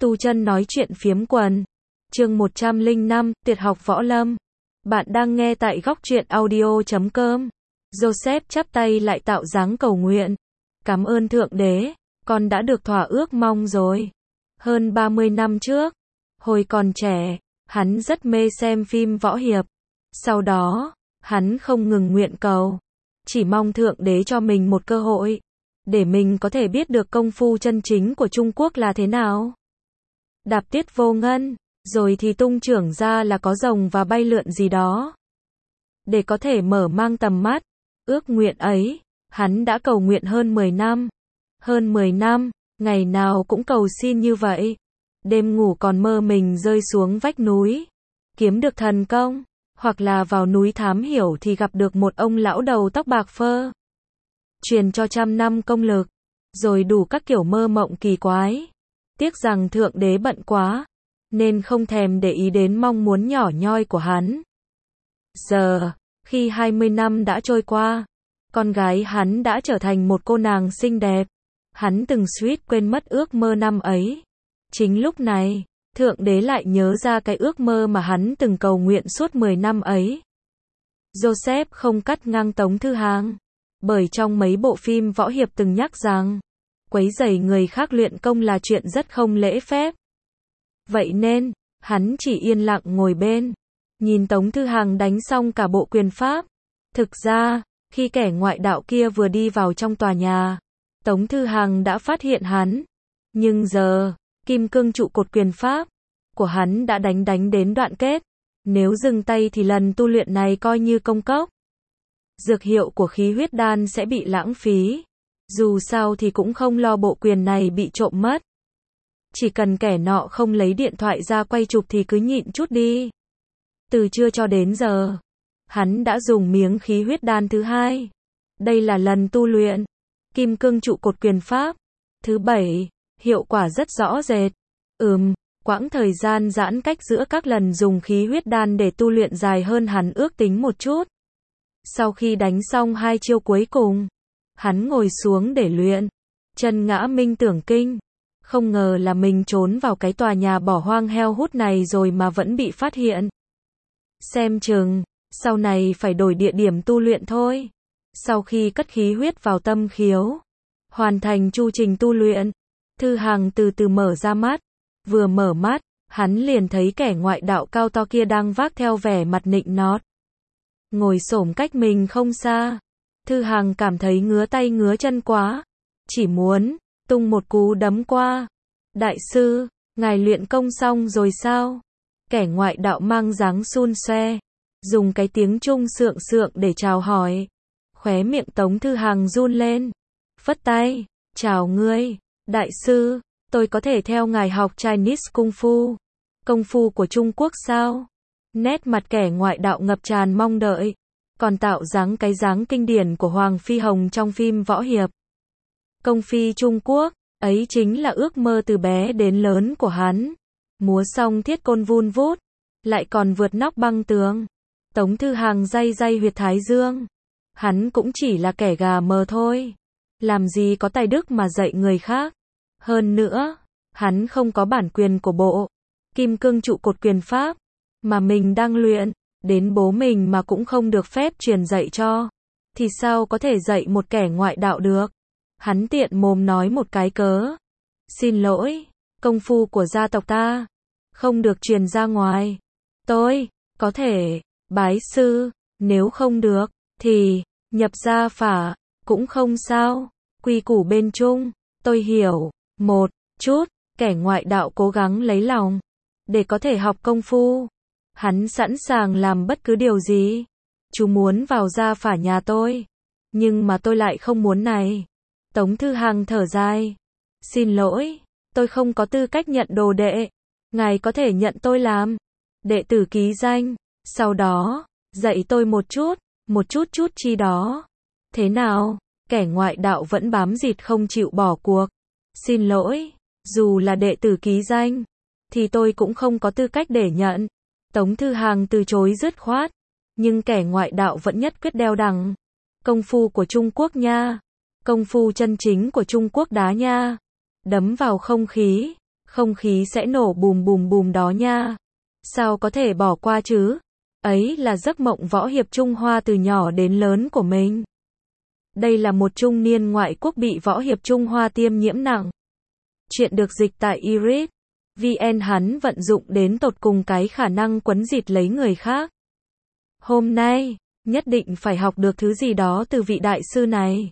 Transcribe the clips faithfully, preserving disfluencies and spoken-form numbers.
Tu chân nói chuyện phiếm quần. Chương một trăm lẻ năm, Tuyệt học võ lâm. Bạn đang nghe tại góc truyện audio chấm com. Joseph chắp tay lại tạo dáng cầu nguyện. Cảm ơn Thượng Đế, con đã được thỏa ước mong rồi. Hơn ba mươi năm trước, hồi còn trẻ, hắn rất mê xem phim võ hiệp. Sau đó, hắn không ngừng nguyện cầu, chỉ mong Thượng Đế cho mình một cơ hội, để mình có thể biết được công phu chân chính của Trung Quốc là thế nào. Đạp tiết vô ngân, rồi thì tung trưởng ra là có rồng và bay lượn gì đó. Để có thể mở mang tầm mắt, ước nguyện ấy, hắn đã cầu nguyện hơn mười năm. Hơn mười năm, ngày nào cũng cầu xin như vậy. Đêm ngủ còn mơ mình rơi xuống vách núi, kiếm được thần công, hoặc là vào núi thám hiểu thì gặp được một ông lão đầu tóc bạc phơ, truyền cho trăm năm công lực, rồi đủ các kiểu mơ mộng kỳ quái. Tiếc rằng Thượng Đế bận quá, nên không thèm để ý đến mong muốn nhỏ nhoi của hắn. Giờ, khi hai mươi năm đã trôi qua, con gái hắn đã trở thành một cô nàng xinh đẹp. Hắn từng suýt quên mất ước mơ năm ấy. Chính lúc này, Thượng Đế lại nhớ ra cái ước mơ mà hắn từng cầu nguyện suốt mười năm ấy. Joseph không cắt ngang Tống Thư Hàng, bởi trong mấy bộ phim võ hiệp từng nhắc rằng, quấy rầy người khác luyện công là chuyện rất không lễ phép. Vậy nên, hắn chỉ yên lặng ngồi bên, nhìn Tống Thư Hàng đánh xong cả bộ quyền pháp. Thực ra, khi kẻ ngoại đạo kia vừa đi vào trong tòa nhà, Tống Thư Hàng đã phát hiện hắn. Nhưng giờ, kim cương trụ cột quyền pháp của hắn đã đánh đánh đến đoạn kết. Nếu dừng tay thì lần tu luyện này coi như công cốc. Dược hiệu của khí huyết đan sẽ bị lãng phí. Dù sao thì cũng không lo bộ quyền này bị trộm mất. Chỉ cần kẻ nọ không lấy điện thoại ra quay chụp thì cứ nhịn chút đi. Từ trưa cho đến giờ, hắn đã dùng miếng khí huyết đan thứ hai. Đây là lần tu luyện kim cương trụ cột quyền pháp thứ bảy, hiệu quả rất rõ rệt. Ừm, quãng thời gian giãn cách giữa các lần dùng khí huyết đan để tu luyện dài hơn hắn ước tính một chút. Sau khi đánh xong hai chiêu cuối cùng, hắn ngồi xuống để luyện chân ngã minh tưởng kinh. Không ngờ là mình trốn vào cái tòa nhà bỏ hoang heo hút này rồi mà vẫn bị phát hiện. Xem chừng, sau này phải đổi địa điểm tu luyện thôi. Sau khi cất khí huyết vào tâm khiếu, hoàn thành chu trình tu luyện, Thư Hàng từ từ mở ra mắt. Vừa mở mắt, hắn liền thấy kẻ ngoại đạo cao to kia đang vác theo vẻ mặt nịnh nót, ngồi xổm cách mình không xa. Thư Hàng cảm thấy ngứa tay ngứa chân quá, chỉ muốn tung một cú đấm qua. Đại sư, ngài luyện công xong rồi sao? Kẻ ngoại đạo mang dáng xun xoe, dùng cái tiếng Trung sượng sượng để chào hỏi. Khóe miệng Tống Thư Hàng run lên, phất tay, chào ngươi, đại sư, tôi có thể theo ngài học Chinese Kung Fu, công phu của Trung Quốc sao? Nét mặt kẻ ngoại đạo ngập tràn mong đợi, còn tạo dáng cái dáng kinh điển của Hoàng Phi Hồng trong phim võ hiệp. Công phi Trung Quốc, ấy chính là ước mơ từ bé đến lớn của hắn. Múa xong thiết côn vun vút, lại còn vượt nóc băng tường. Tống Thư Hàng day day huyệt thái dương. Hắn cũng chỉ là kẻ gà mờ thôi. Làm gì có tài đức mà dạy người khác. Hơn nữa, hắn không có bản quyền của bộ kim cương trụ cột quyền pháp mà mình đang luyện. Đến bố mình mà cũng không được phép truyền dạy cho, thì sao có thể dạy một kẻ ngoại đạo được. Hắn tiện mồm nói một cái cớ. Xin lỗi, công phu của gia tộc ta không được truyền ra ngoài. Tôi có thể bái sư, nếu không được thì nhập gia phả cũng không sao. Quy củ bên Trung, tôi hiểu một chút. Kẻ ngoại đạo cố gắng lấy lòng để có thể học công phu. Hắn sẵn sàng làm bất cứ điều gì. Chú muốn vào gia phả nhà tôi, nhưng mà tôi lại không muốn này. Tống Thư Hàng thở dài. Xin lỗi, tôi không có tư cách nhận đồ đệ. Ngài có thể nhận tôi làm đệ tử ký danh, sau đó dạy tôi một chút, một chút chút chi đó. Thế nào? Kẻ ngoại đạo vẫn bám dịt không chịu bỏ cuộc. Xin lỗi, dù là đệ tử ký danh, thì tôi cũng không có tư cách để nhận. Tống Thư Hàng từ chối dứt khoát, nhưng kẻ ngoại đạo vẫn nhất quyết đeo đằng. Công phu của Trung Quốc nha, công phu chân chính của Trung Quốc đá nha. Đấm vào không khí, Không khí sẽ nổ bùm bùm bùm đó nha. Sao có thể bỏ qua chứ? Ấy là giấc mộng võ hiệp Trung Hoa từ nhỏ đến lớn của mình. Đây là một trung niên ngoại quốc bị võ hiệp Trung Hoa tiêm nhiễm nặng. Chuyện được dịch tại i rít chấm vn. Hắn vận dụng đến tột cùng cái khả năng quấn dịt lấy người khác. Hôm nay, nhất định phải học được thứ gì đó từ vị đại sư này.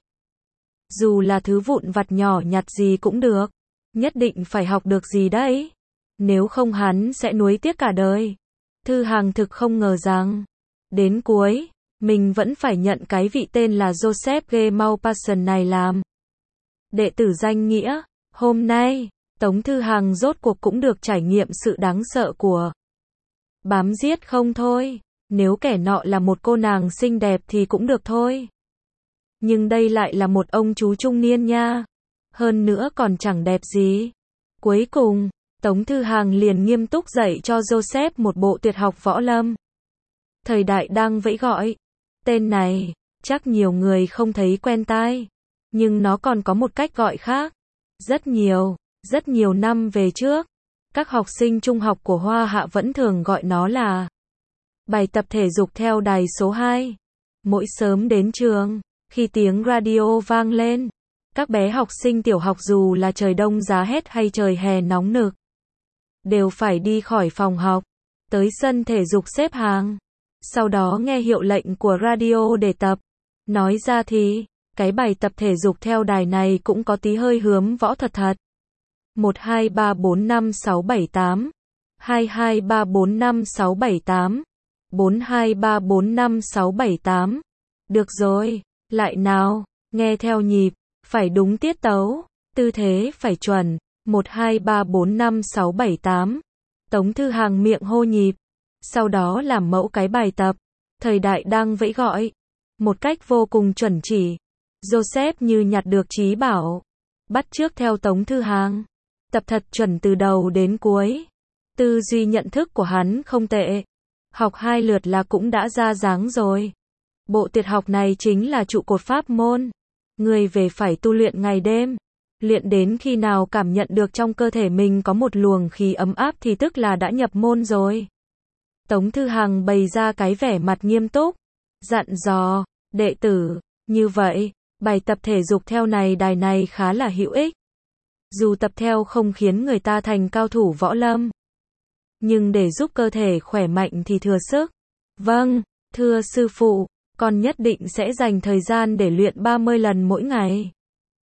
Dù là thứ vụn vặt nhỏ nhặt gì cũng được. Nhất định phải học được gì đấy. Nếu không hắn sẽ nuối tiếc cả đời. Thư Hằng thực không ngờ rằng, đến cuối, mình vẫn phải nhận cái vị tên là Joseph G. Maupassant này làm đệ tử danh nghĩa. Hôm nay, Tống Thư Hằng rốt cuộc cũng được trải nghiệm sự đáng sợ của bám giết không thôi. Nếu kẻ nọ là một cô nàng xinh đẹp thì cũng được thôi. Nhưng đây lại là một ông chú trung niên nha. Hơn nữa còn chẳng đẹp gì. Cuối cùng, Tống Thư Hằng liền nghiêm túc dạy cho Joseph một bộ tuyệt học võ lâm. Thời đại đang vẫy gọi. Tên này, chắc nhiều người không thấy quen tai. Nhưng nó còn có một cách gọi khác. Rất nhiều, rất nhiều năm về trước, các học sinh trung học của Hoa Hạ vẫn thường gọi nó là bài tập thể dục theo đài số hai. Mỗi sớm đến trường, khi tiếng radio vang lên, các bé học sinh tiểu học dù là trời đông giá rét hay trời hè nóng nực, đều phải đi khỏi phòng học, tới sân thể dục xếp hàng. Sau đó nghe hiệu lệnh của radio để tập. Nói ra thì, cái bài tập thể dục theo đài này cũng có tí hơi hướng võ thật thật. một hai ba bốn năm sáu bảy tám, hai hai ba bốn năm sáu bảy tám, bốn hai ba bốn năm sáu bảy tám. Được rồi, lại nào, nghe theo nhịp, phải đúng tiết tấu, tư thế phải chuẩn. một hai ba bốn năm sáu bảy tám. Tống Thư Hằng miệng hô nhịp, sau đó làm mẫu cái bài tập. Thời đại đang vẫy gọi, một cách vô cùng chuẩn chỉ. Joseph như nhặt được trí bảo, bắt chước theo Tống Thư Hằng, tập thật chuẩn từ đầu đến cuối. Tư duy nhận thức của hắn không tệ. Học hai lượt là cũng đã ra dáng rồi. Bộ tuyệt học này chính là trụ cột pháp môn. Người về phải tu luyện ngày đêm. Luyện đến khi nào cảm nhận được trong cơ thể mình có một luồng khí ấm áp thì tức là đã nhập môn rồi. Tống Thư Hằng bày ra cái vẻ mặt nghiêm túc, dặn dò, đệ tử, như vậy, bài tập thể dục theo này đài này khá là hữu ích. Dù tập theo không khiến người ta thành cao thủ võ lâm, nhưng để giúp cơ thể khỏe mạnh thì thừa sức. Vâng, thưa sư phụ, con nhất định sẽ dành thời gian để luyện ba mươi lần mỗi ngày.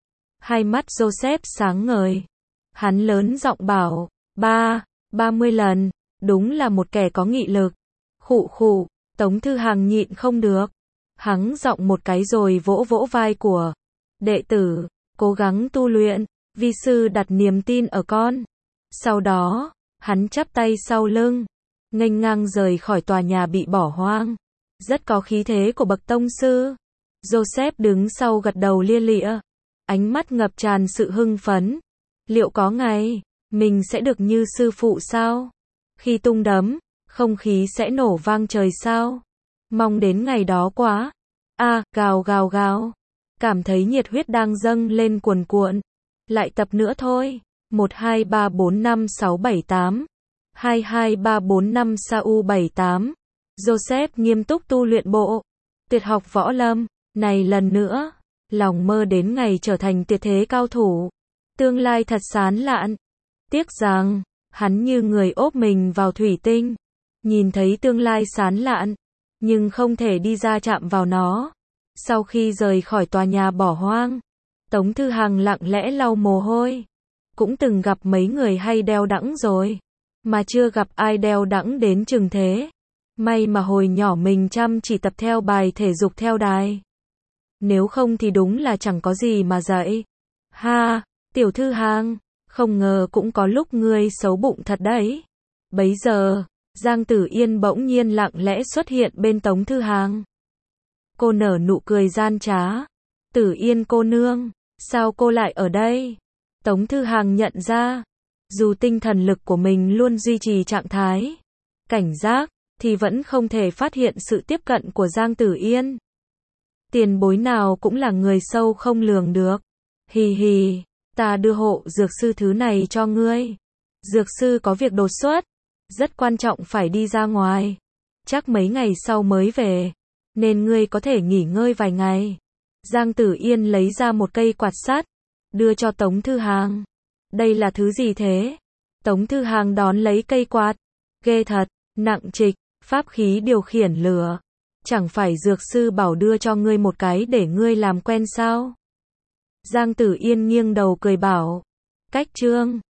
Hai mắt Joseph sáng ngời. Hắn lớn giọng bảo, ba, ba mươi lần, đúng là một kẻ có nghị lực. Khụ khụ, Tống Thư Hằng nhịn không được. Hắn giọng một cái rồi vỗ vỗ vai của đệ tử, cố gắng tu luyện, vi sư đặt niềm tin ở con. Sau đó, hắn chắp tay sau lưng, nghênh ngang rời khỏi tòa nhà bị bỏ hoang. Rất có khí thế của bậc tông sư. Joseph đứng sau gật đầu lia lịa, ánh mắt ngập tràn sự hưng phấn. Liệu có ngày, mình sẽ được như sư phụ sao? Khi tung đấm, không khí sẽ nổ vang trời sao? Mong đến ngày đó quá. A, à, gào gào gào. Cảm thấy nhiệt huyết đang dâng lên cuồn cuộn. Lại tập nữa thôi. một hai ba bốn năm sáu bảy tám. hai hai ba bốn năm sau bảy tám. Joseph nghiêm túc tu luyện bộ tuyệt học võ lâm này lần nữa. Lòng mơ đến ngày trở thành tuyệt thế cao thủ. Tương lai thật sán lạn. Tiếc rằng, hắn như người ốp mình vào thủy tinh. Nhìn thấy tương lai sán lạn, nhưng không thể đi ra chạm vào nó. Sau khi rời khỏi tòa nhà bỏ hoang, Tống Thư Hằng lặng lẽ lau mồ hôi. Cũng từng gặp mấy người hay đeo đẵng rồi, mà chưa gặp ai đeo đẵng đến chừng thế. May mà hồi nhỏ mình chăm chỉ tập theo bài thể dục theo đài. Nếu không thì đúng là chẳng có gì mà dạy. Ha, Tiểu Thư Hằng, không ngờ cũng có lúc ngươi xấu bụng thật đấy. Bấy giờ, Giang Tử Yên bỗng nhiên lặng lẽ xuất hiện bên Tống Thư Hằng. Cô nở nụ cười gian trá. Tử Yên cô nương, sao cô lại ở đây? Tống Thư Hằng nhận ra, dù tinh thần lực của mình luôn duy trì trạng thái cảnh giác, thì vẫn không thể phát hiện sự tiếp cận của Giang Tử Yên. Tiền bối nào cũng là người sâu không lường được. Hì hì, ta đưa hộ dược sư thứ này cho ngươi. Dược sư có việc đột xuất, rất quan trọng phải đi ra ngoài. Chắc mấy ngày sau mới về, nên ngươi có thể nghỉ ngơi vài ngày. Giang Tử Yên lấy ra một cây quạt sắt, đưa cho Tống Thư Hàng. Đây là thứ gì thế? Tống Thư Hàng đón lấy cây quạt. Ghê thật, nặng trịch, pháp khí điều khiển lửa. Chẳng phải dược sư bảo đưa cho ngươi một cái để ngươi làm quen sao? Giang Tử Yên nghiêng đầu cười bảo. Cách trương.